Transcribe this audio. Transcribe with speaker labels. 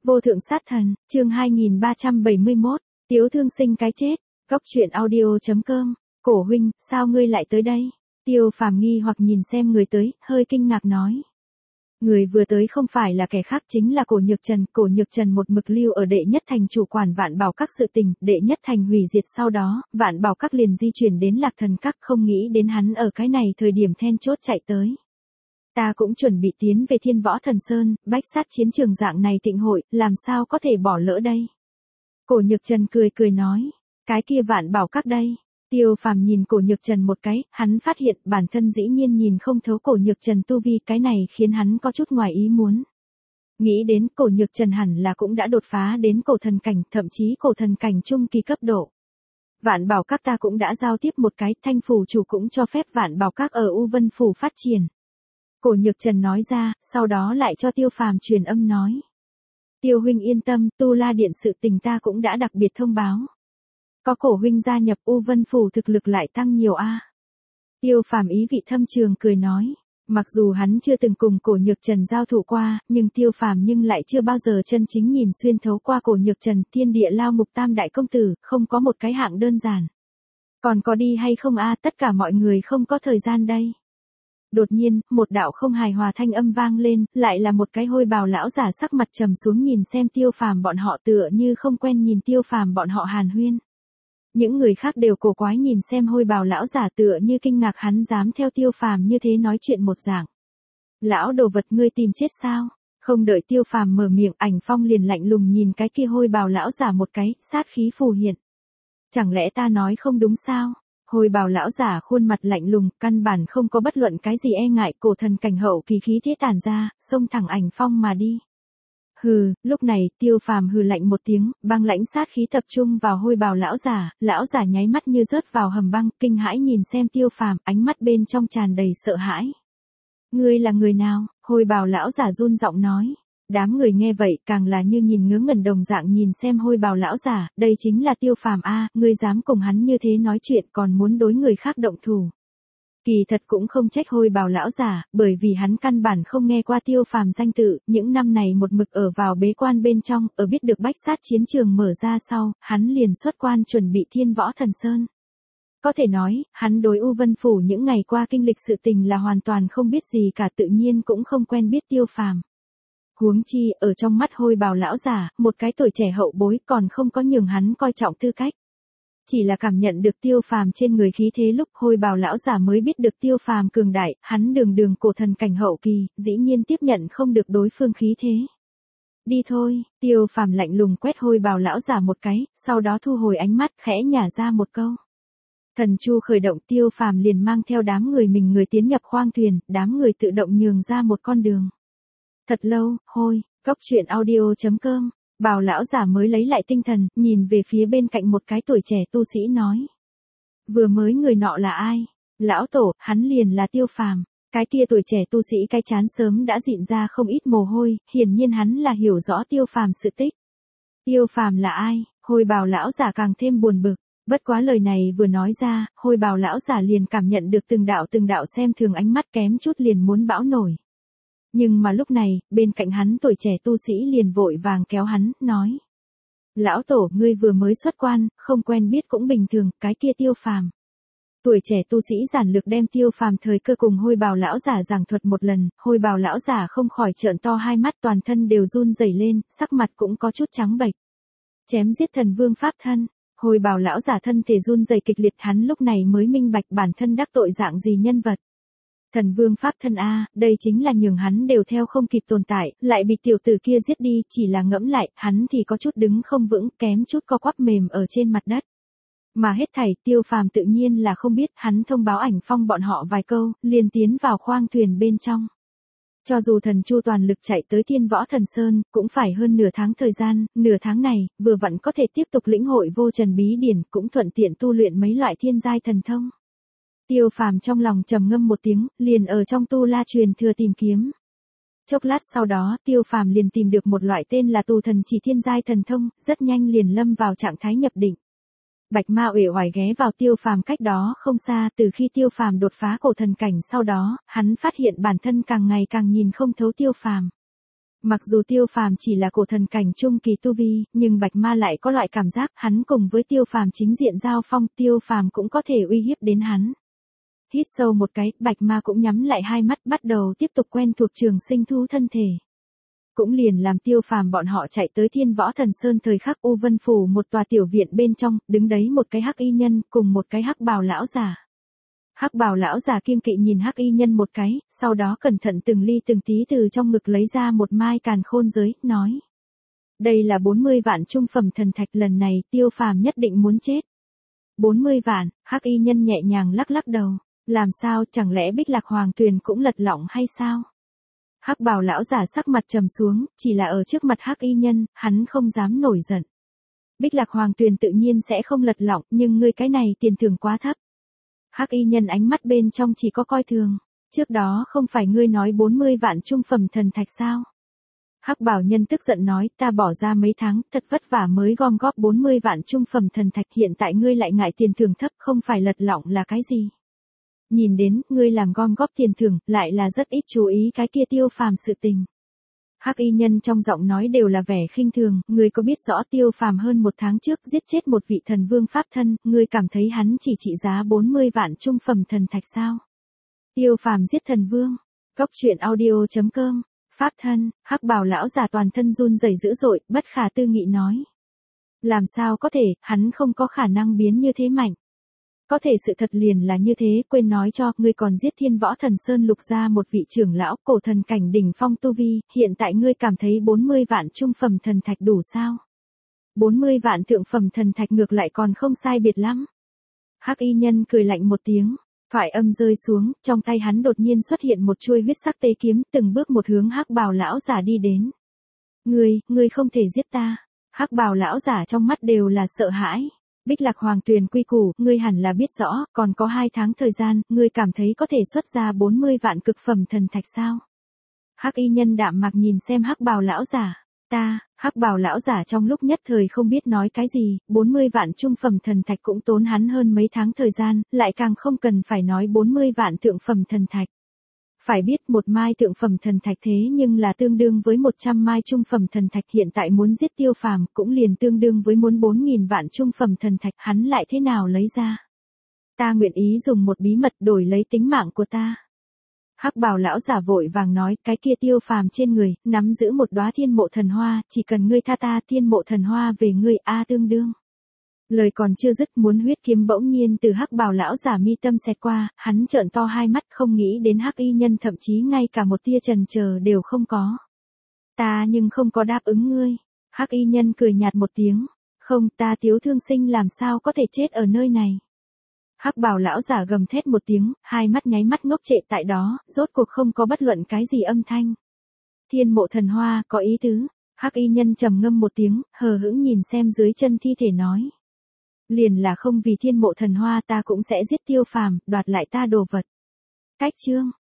Speaker 1: Vô thượng sát thần, chương 2371, Tiếu thương sinh cái chết, góc truyện audio.com, Cổ huynh, sao ngươi lại tới đây? Tiêu Phàm nghi hoặc nhìn xem người tới, hơi kinh ngạc nói. Người vừa tới không phải là kẻ khác chính là Cổ Nhược Trần một mực lưu ở Đệ Nhất Thành chủ quản Vạn Bảo Các sự tình, Đệ Nhất Thành hủy diệt sau đó, Vạn Bảo Các liền di chuyển đến Lạc Thần Các, không nghĩ đến hắn ở cái này thời điểm then chốt chạy tới. Ta cũng chuẩn bị tiến về Thiên Võ Thần Sơn, bách sát chiến trường dạng này tịnh hội, làm sao có thể bỏ lỡ đây? Cổ Nhược Trần cười nói, cái kia Vạn Bảo Các đây. Tiêu Phàm nhìn Cổ Nhược Trần một cái, hắn phát hiện bản thân dĩ nhiên nhìn không thấu Cổ Nhược Trần tu vi, cái này khiến hắn có chút ngoài ý muốn. Nghĩ đến Cổ Nhược Trần hẳn là cũng đã đột phá đến cổ thần cảnh, thậm chí cổ thần cảnh trung kỳ cấp độ. Vạn Bảo Các ta cũng đã giao tiếp một cái, Thanh phủ chủ cũng cho phép Vạn Bảo Các ở U Vân phủ phát triển. Cổ Nhược Trần nói ra, sau đó lại cho Tiêu Phàm truyền âm nói. Tiêu huynh yên tâm, Tu La Điện sự tình ta cũng đã đặc biệt thông báo. Có Cổ huynh gia nhập U Vân phủ thực lực lại tăng nhiều a. Tiêu Phàm ý vị thâm trường cười nói, mặc dù hắn chưa từng cùng Cổ Nhược Trần giao thủ qua, nhưng Tiêu Phàm lại chưa bao giờ chân chính nhìn xuyên thấu qua Cổ Nhược Trần, thiên địa lao ngục tam đại công tử, không có một cái hạng đơn giản. Còn có đi hay không a, tất cả mọi người không có thời gian đây. Đột nhiên, một đạo không hài hòa thanh âm vang lên, lại là một cái hôi bào lão giả sắc mặt trầm xuống nhìn xem Tiêu Phàm bọn họ, tựa như không quen nhìn Tiêu Phàm bọn họ hàn huyên. Những người khác đều cổ quái nhìn xem hôi bào lão giả, tựa như kinh ngạc hắn dám theo Tiêu Phàm như thế nói chuyện một dạng. Lão đồ vật, ngươi tìm chết sao? Không đợi Tiêu Phàm mở miệng, Ảnh Phong liền lạnh lùng nhìn cái kia hôi bào lão giả một cái, sát khí phù hiện. Chẳng lẽ ta nói không đúng sao? Hôi bào lão giả khuôn mặt lạnh lùng, căn bản không có bất luận cái gì e ngại, cổ thần cảnh hậu kỳ khí thế tản ra, xông thẳng Ảnh Phong mà đi. Hừ, lúc này, Tiêu Phàm hừ lạnh một tiếng, băng lãnh sát khí tập trung vào hôi bào lão giả nháy mắt như rớt vào hầm băng, kinh hãi nhìn xem Tiêu Phàm, ánh mắt bên trong tràn đầy sợ hãi. Ngươi là người nào? Hôi bào lão giả run giọng nói. Đám người nghe vậy càng là như nhìn ngớ ngẩn đồng dạng nhìn xem hôi bào lão giả, đây chính là Tiêu Phàm a, ngươi dám cùng hắn như thế nói chuyện còn muốn đối người khác động thủ. Kỳ thật cũng không trách hôi bào lão giả, bởi vì hắn căn bản không nghe qua Tiêu Phàm danh tự, những năm này một mực ở vào bế quan bên trong, ở biết được bách sát chiến trường mở ra sau, hắn liền xuất quan chuẩn bị Thiên Võ Thần Sơn. Có thể nói, hắn đối U Vân phủ những ngày qua kinh lịch sự tình là hoàn toàn không biết gì cả, tự nhiên cũng không quen biết Tiêu Phàm. Huống chi, ở trong mắt hôi bào lão giả, một cái tuổi trẻ hậu bối còn không có nhường hắn coi trọng tư cách. Chỉ là cảm nhận được Tiêu Phàm trên người khí thế lúc hôi bào lão giả mới biết được Tiêu Phàm cường đại, hắn đường cổ thần cảnh hậu kỳ, dĩ nhiên tiếp nhận không được đối phương khí thế. Đi thôi, Tiêu Phàm lạnh lùng quét hôi bào lão giả một cái, sau đó thu hồi ánh mắt, khẽ nhả ra một câu. Thần chu khởi động, Tiêu Phàm liền mang theo đám người người tiến nhập khoang thuyền, đám người tự động nhường ra một con đường. Thật lâu, góc truyện audio.com, bào lão giả mới lấy lại tinh thần, nhìn về phía bên cạnh một cái tuổi trẻ tu sĩ nói. Vừa mới người nọ là ai? Lão tổ, hắn liền là Tiêu Phàm. Cái kia tuổi trẻ tu sĩ cái chán sớm đã dịn ra không ít mồ hôi, hiển nhiên hắn là hiểu rõ Tiêu Phàm sự tích. Tiêu Phàm là ai? Hôi bào lão giả càng thêm buồn bực. Bất quá lời này vừa nói ra, hôi bào lão giả liền cảm nhận được từng đạo xem thường ánh mắt, kém chút liền muốn bão nổi. Nhưng mà lúc này, bên cạnh hắn tuổi trẻ tu sĩ liền vội vàng kéo hắn, nói. Lão tổ, ngươi vừa mới xuất quan, không quen biết cũng bình thường, cái kia Tiêu Phàm. Tuổi trẻ tu sĩ giản lược đem Tiêu Phàm thời cơ cùng hôi bào lão giả giảng thuật một lần, hôi bào lão giả không khỏi trợn to hai mắt, toàn thân đều run rẩy lên, sắc mặt cũng có chút trắng bệch. Chém giết thần vương pháp thân. Hôi bào lão giả thân thể run rẩy kịch liệt, hắn lúc này mới minh bạch bản thân đắc tội dạng gì nhân vật. Thần vương pháp thân a, đây chính là nhường hắn đều theo không kịp tồn tại, lại bị tiểu tử kia giết đi, chỉ là ngẫm lại, hắn thì có chút đứng không vững, kém chút co quắp mềm ở trên mặt đất. Mà hết thảy, Tiêu Phàm tự nhiên là không biết, hắn thông báo Ảnh Phong bọn họ vài câu, liền tiến vào khoang thuyền bên trong. Cho dù thần chu toàn lực chạy tới Thiên Võ Thần Sơn, cũng phải hơn nửa tháng thời gian, nửa tháng này, vừa vặn có thể tiếp tục lĩnh hội vô trần bí điển, cũng thuận tiện tu luyện mấy loại thiên giai thần thông. Tiêu Phàm trong lòng trầm ngâm một tiếng, liền ở trong tu la truyền thừa tìm kiếm. Chốc lát sau đó, Tiêu Phàm liền tìm được một loại tên là tu thần chỉ thiên giai thần thông, rất nhanh liền lâm vào trạng thái nhập định. Bạch Ma uể oải ghé vào Tiêu Phàm cách đó không xa, từ khi Tiêu Phàm đột phá cổ thần cảnh sau đó, hắn phát hiện bản thân càng ngày càng nhìn không thấu Tiêu Phàm. Mặc dù Tiêu Phàm chỉ là cổ thần cảnh trung kỳ tu vi, nhưng Bạch Ma lại có loại cảm giác hắn cùng với Tiêu Phàm chính diện giao phong, Tiêu Phàm cũng có thể uy hiếp đến hắn. Hít sâu một cái, Bạch Ma cũng nhắm lại hai mắt bắt đầu tiếp tục quen thuộc Trường Sinh thú thân thể. Cũng liền làm Tiêu Phàm bọn họ chạy tới Thiên Võ Thần Sơn thời khắc U Vân Phủ một tòa tiểu viện bên trong, đứng đấy một cái hắc y nhân cùng một cái hắc bào lão giả. Hắc bào lão giả kiêng kỵ nhìn hắc y nhân một cái, sau đó cẩn thận từng ly từng tí từ trong ngực lấy ra một mai càn khôn giới, nói. Đây là 40 vạn trung phẩm thần thạch, lần này Tiêu Phàm nhất định muốn chết. 40 vạn, hắc y nhân nhẹ nhàng lắc lắc đầu. Làm sao, chẳng lẽ Bích Lạc Hoàng Tuyền cũng lật lọng hay sao? Hắc bào lão giả sắc mặt trầm xuống, chỉ là ở trước mặt hắc y nhân, hắn không dám nổi giận. Bích Lạc Hoàng Tuyền tự nhiên sẽ không lật lọng, nhưng ngươi cái này tiền thưởng quá thấp. Hắc y nhân ánh mắt bên trong chỉ có coi thường. Trước đó không phải ngươi nói 40 vạn trung phẩm thần thạch sao? Hắc bảo nhân tức giận nói, ta bỏ ra mấy tháng, thật vất vả mới gom góp 40 vạn trung phẩm thần thạch, hiện tại ngươi lại ngại tiền thưởng thấp, không phải lật lọng là cái gì? Nhìn đến, ngươi làm gom góp tiền thưởng, lại là rất ít chú ý cái kia Tiêu Phàm sự tình. Hắc y nhân trong giọng nói đều là vẻ khinh thường, ngươi có biết rõ Tiêu Phàm hơn một tháng trước giết chết một vị thần vương pháp thân, ngươi cảm thấy hắn chỉ trị giá 40 vạn trung phẩm thần thạch sao? Tiêu Phàm giết thần vương. Góc truyện audio.com. Pháp thân, hắc bào lão già toàn thân run rẩy dữ dội, bất khả tư nghị nói. Làm sao có thể, hắn không có khả năng biến như thế mạnh. Có thể sự thật liền là như thế, quên nói cho, ngươi còn giết Thiên Võ Thần Sơn lục ra một vị trưởng lão, cổ thần cảnh đỉnh phong tu vi, hiện tại ngươi cảm thấy 40 vạn trung phẩm thần thạch đủ sao? 40 vạn thượng phẩm thần thạch ngược lại còn không sai biệt lắm. Hắc y nhân cười lạnh một tiếng, thoại âm rơi xuống, trong tay hắn đột nhiên xuất hiện một chuôi huyết sắc tế kiếm, từng bước một hướng hắc bào lão giả đi đến. Ngươi không thể giết ta. Hắc bào lão giả trong mắt đều là sợ hãi. Bích Lạc Hoàng Tuyền quy củ, ngươi hẳn là biết rõ, còn có 2 tháng thời gian, ngươi cảm thấy có thể xuất ra 40 vạn cực phẩm thần thạch sao? Hắc y nhân đạm mạc nhìn xem hắc bào lão giả. Hắc bào lão giả trong lúc nhất thời không biết nói cái gì, 40 vạn trung phẩm thần thạch cũng tốn hắn hơn mấy tháng thời gian, lại càng không cần phải nói 40 vạn thượng phẩm thần thạch. Phải biết một mai thượng phẩm thần thạch thế nhưng là tương đương với 100 mai trung phẩm thần thạch, hiện tại muốn giết Tiêu Phàm cũng liền tương đương với muốn 4.000 vạn trung phẩm thần thạch, hắn lại thế nào lấy ra? Ta nguyện ý dùng một bí mật đổi lấy tính mạng của ta. Hắc bào lão giả vội vàng nói, cái kia Tiêu Phàm trên người, nắm giữ một đóa thiên mộ thần hoa, chỉ cần ngươi tha ta, thiên mộ thần hoa về ngươi, tương đương. Lời còn chưa dứt, muốn huyết kiếm bỗng nhiên từ hắc bào lão giả mi tâm xẹt qua, hắn trợn to hai mắt không nghĩ đến hắc y nhân thậm chí ngay cả một tia chần chờ đều không có. Ta nhưng không có đáp ứng ngươi. Hắc y nhân cười nhạt một tiếng. Không, ta Tiếu Thương Sinh làm sao có thể chết ở nơi này. Hắc bào lão giả gầm thét một tiếng, hai mắt nháy mắt ngốc trệ tại đó, rốt cuộc không có bất luận cái gì âm thanh. Thiên mộ thần hoa, có ý tứ. Hắc y nhân trầm ngâm một tiếng, hờ hững nhìn xem dưới chân thi thể nói. Liền là không vì thiên mộ thần hoa ta cũng sẽ giết Tiêu Phàm, đoạt lại ta đồ vật. Cách chương.